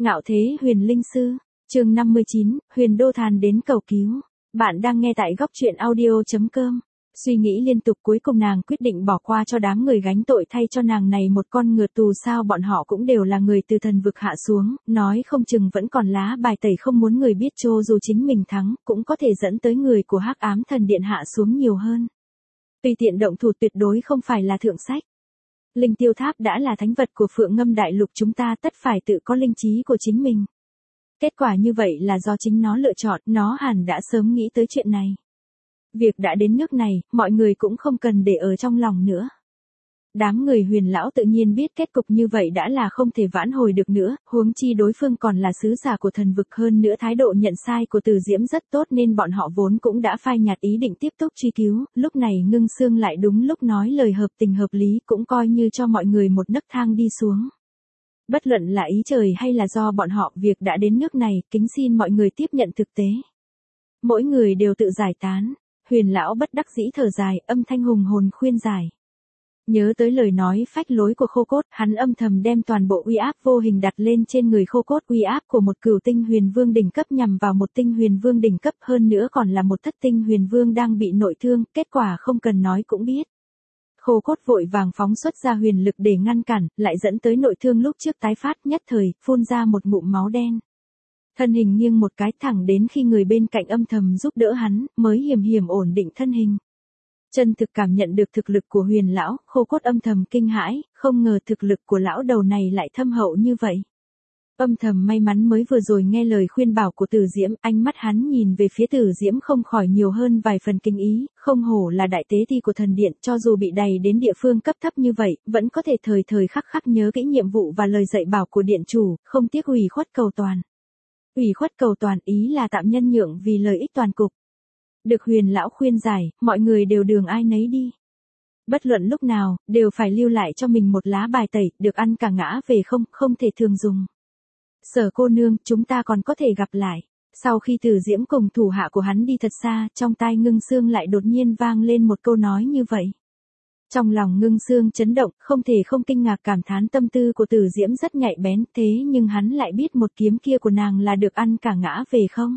Ngạo thế huyền linh sư, chương 59, huyền đô thàn đến cầu cứu. Bạn đang nghe tại góc truyện audio.com. Suy nghĩ liên tục cuối cùng nàng quyết định bỏ qua cho đám người gánh tội thay cho nàng này một con ngựa tù sao bọn họ cũng đều là người từ thần vực hạ xuống, nói không chừng vẫn còn lá bài tẩy không muốn người biết cho dù chính mình thắng, cũng có thể dẫn tới người của Hắc Ám Thần Điện hạ xuống nhiều hơn. Tùy tiện động thủ tuyệt đối không phải là thượng sách. Linh tiêu tháp đã là thánh vật của Phượng Ngâm Đại Lục chúng ta tất phải tự có linh trí của chính mình. Kết quả như vậy là do chính nó lựa chọn, nó hẳn đã sớm nghĩ tới chuyện này. Việc đã đến nước này, mọi người cũng không cần để ở trong lòng nữa. Đám người Huyền lão tự nhiên biết kết cục như vậy đã là không thể vãn hồi được nữa, huống chi đối phương còn là sứ giả của thần vực hơn nữa thái độ nhận sai của Từ Diễm rất tốt nên bọn họ vốn cũng đã phai nhạt ý định tiếp tục truy cứu, lúc này Ngưng Xương lại đúng lúc nói lời hợp tình hợp lý cũng coi như cho mọi người một nấc thang đi xuống. Bất luận là ý trời hay là do bọn họ, việc đã đến nước này, kính xin mọi người tiếp nhận thực tế. Mỗi người đều tự giải tán. Huyền lão bất đắc dĩ thở dài, âm thanh hùng hồn khuyên giải. Nhớ tới lời nói phách lối của Khô Cốt, hắn âm thầm đem toàn bộ uy áp vô hình đặt lên trên người Khô Cốt, uy áp của một cửu tinh huyền vương đỉnh cấp nhằm vào một tinh huyền vương đỉnh cấp, hơn nữa còn là một thất tinh huyền vương đang bị nội thương, kết quả không cần nói cũng biết. Khô Cốt vội vàng phóng xuất ra huyền lực để ngăn cản, lại dẫn tới nội thương lúc trước tái phát, nhất thời phun ra một ngụm máu đen. Thân hình nghiêng một cái thẳng đến khi người bên cạnh âm thầm giúp đỡ hắn, mới hiểm hiểm ổn định thân hình. Chân thực cảm nhận được thực lực của Huyền lão, Khô Cốt âm thầm kinh hãi, không ngờ thực lực của lão đầu này lại thâm hậu như vậy. Âm thầm may mắn mới vừa rồi nghe lời khuyên bảo của Từ Diễm, ánh mắt hắn nhìn về phía Từ Diễm không khỏi nhiều hơn vài phần kinh ý, không hổ là đại tế ti của thần điện, cho dù bị đày đến địa phương cấp thấp như vậy, vẫn có thể thời thời khắc khắc nhớ kỹ nhiệm vụ và lời dạy bảo của điện chủ, không tiếc ủy khuất cầu toàn. Ủy khuất cầu toàn ý là tạm nhân nhượng vì lợi ích toàn cục. Được Huyền lão khuyên giải, mọi người đều đường ai nấy đi. Bất luận lúc nào, đều phải lưu lại cho mình một lá bài tẩy, được ăn cả ngã về không thể thường dùng. Sở cô nương, chúng ta còn có thể gặp lại. Sau khi Từ Diễm cùng thủ hạ của hắn đi thật xa, trong tai Ngưng Xương lại đột nhiên vang lên một câu nói như vậy. Trong lòng Ngưng Xương chấn động, không thể không kinh ngạc cảm thán tâm tư của Từ Diễm rất nhạy bén, thế nhưng hắn lại biết một kiếm kia của nàng là được ăn cả ngã về không?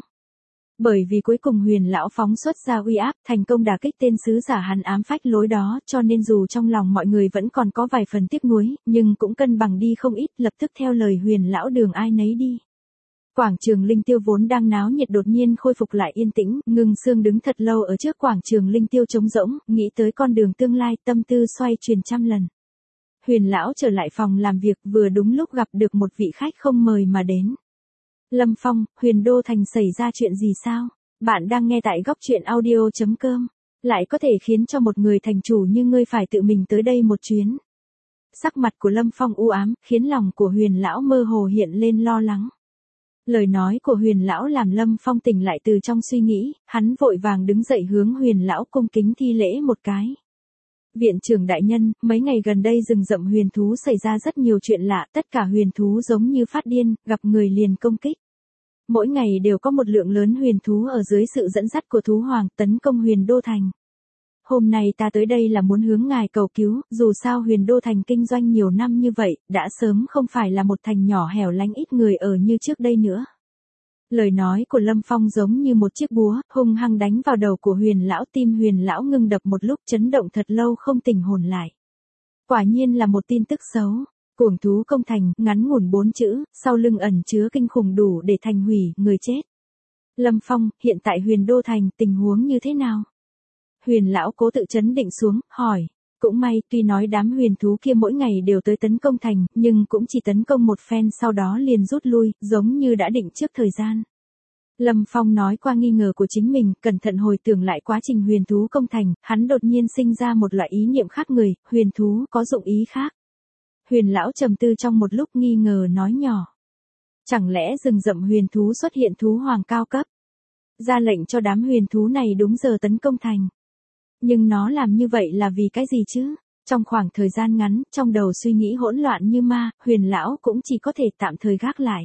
Bởi vì cuối cùng Huyền lão phóng xuất ra uy áp, thành công đả kích tên sứ giả hắn ám phách lối đó, cho nên dù trong lòng mọi người vẫn còn có vài phần tiếc nuối, nhưng cũng cân bằng đi không ít, lập tức theo lời Huyền lão đường ai nấy đi. Quảng trường Linh Tiêu vốn đang náo nhiệt đột nhiên khôi phục lại yên tĩnh, Ngưng Xương đứng thật lâu ở trước quảng trường Linh Tiêu trống rỗng, nghĩ tới con đường tương lai, tâm tư xoay chuyển trăm lần. Huyền lão trở lại phòng làm việc, vừa đúng lúc gặp được một vị khách không mời mà đến. Lâm Phong, Huyền Đô Thành xảy ra chuyện gì sao? Bạn đang nghe tại góc truyện audio.com. Lại có thể khiến cho một người thành chủ như ngươi phải tự mình tới đây một chuyến. Sắc mặt của Lâm Phong u ám, khiến lòng của Huyền lão mơ hồ hiện lên lo lắng. Lời nói của Huyền lão làm Lâm Phong tỉnh lại từ trong suy nghĩ, hắn vội vàng đứng dậy hướng Huyền lão cung kính thi lễ một cái. Viện trưởng đại nhân, mấy ngày gần đây rừng rậm huyền thú xảy ra rất nhiều chuyện lạ, tất cả huyền thú giống như phát điên, gặp người liền công kích. Mỗi ngày đều có một lượng lớn huyền thú ở dưới sự dẫn dắt của thú hoàng tấn công Huyền Đô Thành. Hôm nay ta tới đây là muốn hướng ngài cầu cứu, dù sao Huyền Đô Thành kinh doanh nhiều năm như vậy, đã sớm không phải là một thành nhỏ hẻo lánh ít người ở như trước đây nữa. Lời nói của Lâm Phong giống như một chiếc búa, hung hăng đánh vào đầu của Huyền lão, tim Huyền lão ngưng đập một lúc, chấn động thật lâu không tỉnh hồn lại. Quả nhiên là một tin tức xấu. Cuồng thú công thành, ngắn ngủn 4 chữ, sau lưng ẩn chứa kinh khủng đủ để thành hủy, người chết. Lâm Phong, hiện tại Huyền Đô Thành, tình huống như thế nào? Huyền lão cố tự chấn định xuống, hỏi. Cũng may, tuy nói đám huyền thú kia mỗi ngày đều tới tấn công thành, nhưng cũng chỉ tấn công một phen sau đó liền rút lui, giống như đã định trước thời gian. Lâm Phong nói qua nghi ngờ của chính mình, cẩn thận hồi tưởng lại quá trình huyền thú công thành, hắn đột nhiên sinh ra một loại ý niệm khác người, huyền thú có dụng ý khác. Huyền lão trầm tư trong một lúc nghi ngờ nói nhỏ. Chẳng lẽ rừng rậm huyền thú xuất hiện thú hoàng cao cấp? Ra lệnh cho đám huyền thú này đúng giờ tấn công thành. Nhưng nó làm như vậy là vì cái gì chứ? Trong khoảng thời gian ngắn, trong đầu suy nghĩ hỗn loạn như ma, Huyền lão cũng chỉ có thể tạm thời gác lại.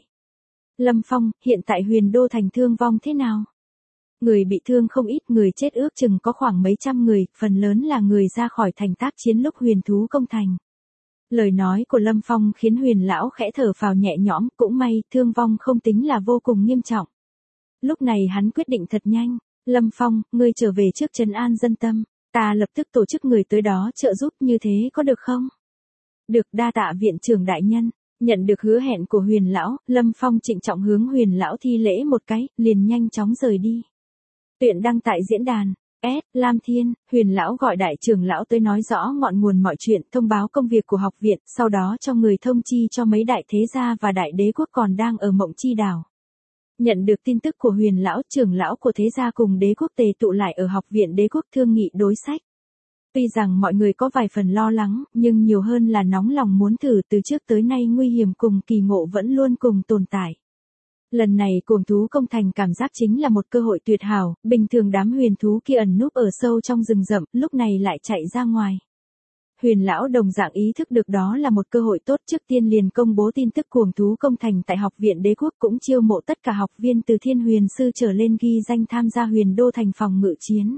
Lâm Phong, hiện tại Huyền Đô Thành thương vong thế nào? Người bị thương không ít, người chết ước chừng có khoảng mấy trăm người, phần lớn là người ra khỏi thành tác chiến lúc huyền thú công thành. Lời nói của Lâm Phong khiến Huyền lão khẽ thở phào nhẹ nhõm, cũng may, thương vong không tính là vô cùng nghiêm trọng. Lúc này hắn quyết định thật nhanh, Lâm Phong, ngươi trở về trước trấn an dân tâm, ta lập tức tổ chức người tới đó trợ giúp, như thế có được không? Được, đa tạ viện trưởng đại nhân. Nhận được hứa hẹn của Huyền lão, Lâm Phong trịnh trọng hướng Huyền lão thi lễ một cái, liền nhanh chóng rời đi. Truyện đăng tại diễn đàn Lam Thiên. Huyền lão gọi đại trưởng lão tới nói rõ ngọn nguồn mọi chuyện, thông báo công việc của học viện, sau đó cho người thông chi cho mấy đại thế gia và đại đế quốc còn đang ở Mộng Chi đảo. Nhận được tin tức của Huyền lão, trưởng lão của thế gia cùng đế quốc tề tụ lại ở học viện đế quốc thương nghị đối sách. Tuy rằng mọi người có vài phần lo lắng, nhưng nhiều hơn là nóng lòng muốn thử, từ trước tới nay nguy hiểm cùng kỳ ngộ vẫn luôn cùng tồn tại. Lần này cuồng thú công thành cảm giác chính là một cơ hội tuyệt hảo, bình thường đám huyền thú kia ẩn núp ở sâu trong rừng rậm, lúc này lại chạy ra ngoài. Huyền lão đồng dạng ý thức được đó là một cơ hội tốt, trước tiên liền công bố tin tức cuồng thú công thành tại học viện đế quốc, cũng chiêu mộ tất cả học viên từ thiên huyền sư trở lên ghi danh tham gia huyền đô thành phòng ngự chiến.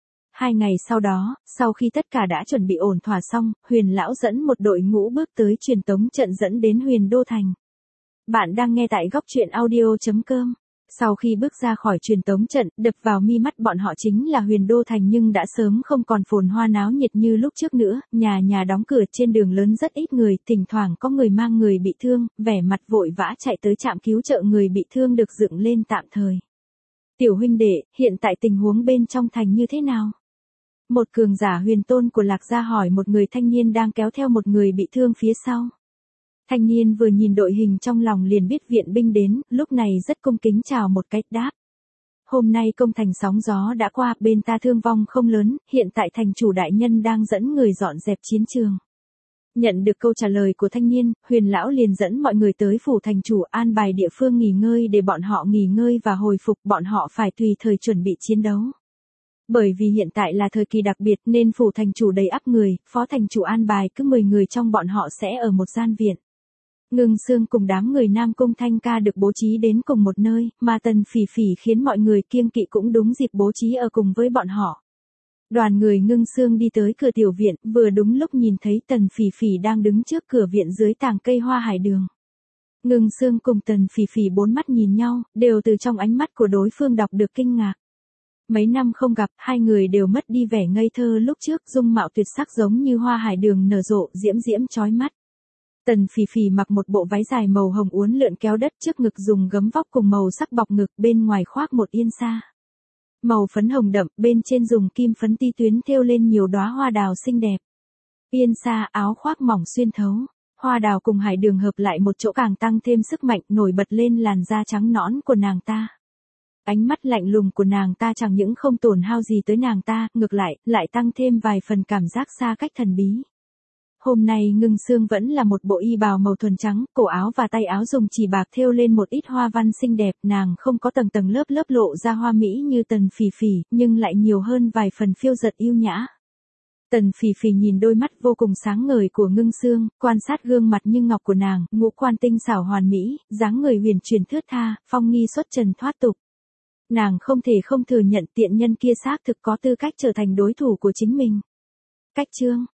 2 ngày sau đó, sau khi tất cả đã chuẩn bị ổn thỏa xong, Huyền lão dẫn một đội ngũ bước tới truyền tống trận dẫn đến huyền đô thành. Bạn đang nghe tại góc truyện audio.com. Sau khi bước ra khỏi truyền tống trận, đập vào mi mắt bọn họ chính là huyền đô thành, nhưng đã sớm không còn phồn hoa náo nhiệt như lúc trước nữa, nhà nhà đóng cửa, trên đường lớn rất ít người, thỉnh thoảng có người mang người bị thương, vẻ mặt vội vã chạy tới trạm cứu trợ người bị thương được dựng lên tạm thời. Tiểu huynh đệ, hiện tại tình huống bên trong thành như thế nào? Một cường giả huyền tôn của Lạc Gia hỏi một người thanh niên đang kéo theo một người bị thương phía sau. Thanh niên vừa nhìn đội hình trong lòng liền biết viện binh đến, lúc này rất cung kính chào một cái, đáp. Hôm nay công thành sóng gió đã qua, bên ta thương vong không lớn, hiện tại thành chủ đại nhân đang dẫn người dọn dẹp chiến trường. Nhận được câu trả lời của thanh niên, Huyền lão liền dẫn mọi người tới phủ thành chủ, an bài địa phương nghỉ ngơi để bọn họ nghỉ ngơi và hồi phục, bọn họ phải tùy thời chuẩn bị chiến đấu. Bởi vì hiện tại là thời kỳ đặc biệt nên phủ thành chủ đầy ắp người, phó thành chủ an bài cứ 10 người trong bọn họ sẽ ở một gian viện. Ngưng Sương cùng đám người Nam Cung Thanh Ca được bố trí đến cùng một nơi, mà Tần Phỉ Phỉ khiến mọi người kiêng kỵ cũng đúng dịp bố trí ở cùng với bọn họ. Đoàn người Ngưng Sương đi tới cửa tiểu viện, vừa đúng lúc nhìn thấy Tần Phỉ Phỉ đang đứng trước cửa viện dưới tàng cây hoa hải đường. Ngưng Sương cùng Tần Phỉ Phỉ bốn mắt nhìn nhau, đều từ trong ánh mắt của đối phương đọc được kinh ngạc. Mấy năm không gặp, hai người đều mất đi vẻ ngây thơ lúc trước, dung mạo tuyệt sắc giống như hoa hải đường nở rộ, diễm diễm chói mắt. Tần Phỉ Phỉ mặc một bộ váy dài màu hồng uốn lượn kéo đất, trước ngực dùng gấm vóc cùng màu sắc bọc ngực, bên ngoài khoác một yên sa màu phấn hồng đậm, bên trên dùng kim phấn ti tuyến thêu lên nhiều đóa hoa đào xinh đẹp. Yên sa áo khoác mỏng xuyên thấu, hoa đào cùng hải đường hợp lại một chỗ càng tăng thêm sức mạnh, nổi bật lên làn da trắng nõn của nàng ta. Ánh mắt lạnh lùng của nàng ta chẳng những không tổn hao gì tới nàng ta, ngược lại tăng thêm vài phần cảm giác xa cách thần bí. Hôm nay Ngưng Sương vẫn là một bộ y bào màu thuần trắng, cổ áo và tay áo dùng chỉ bạc thêu lên một ít hoa văn xinh đẹp, nàng không có tầng tầng lớp lớp lộ ra hoa mỹ như Tần Phỉ Phỉ, nhưng lại nhiều hơn vài phần phiêu dật yêu nhã. Tần Phỉ Phỉ nhìn đôi mắt vô cùng sáng ngời của Ngưng Sương, quan sát gương mặt như ngọc của nàng, ngũ quan tinh xảo hoàn mỹ, dáng người huyền chuyển thướt tha, phong nghi xuất trần thoát tục. Nàng không thể không thừa nhận tiện nhân kia xác thực có tư cách trở thành đối thủ của chính mình. Cách chương